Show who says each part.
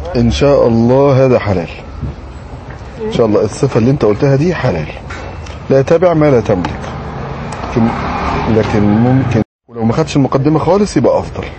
Speaker 1: ان شاء الله هذا حلال ان شاء الله. الصفة اللي انت قلتها دي حلال. لا تابع ما لا تملك، لكن ممكن ولو ما خدش المقدمة خالص يبقى افضل.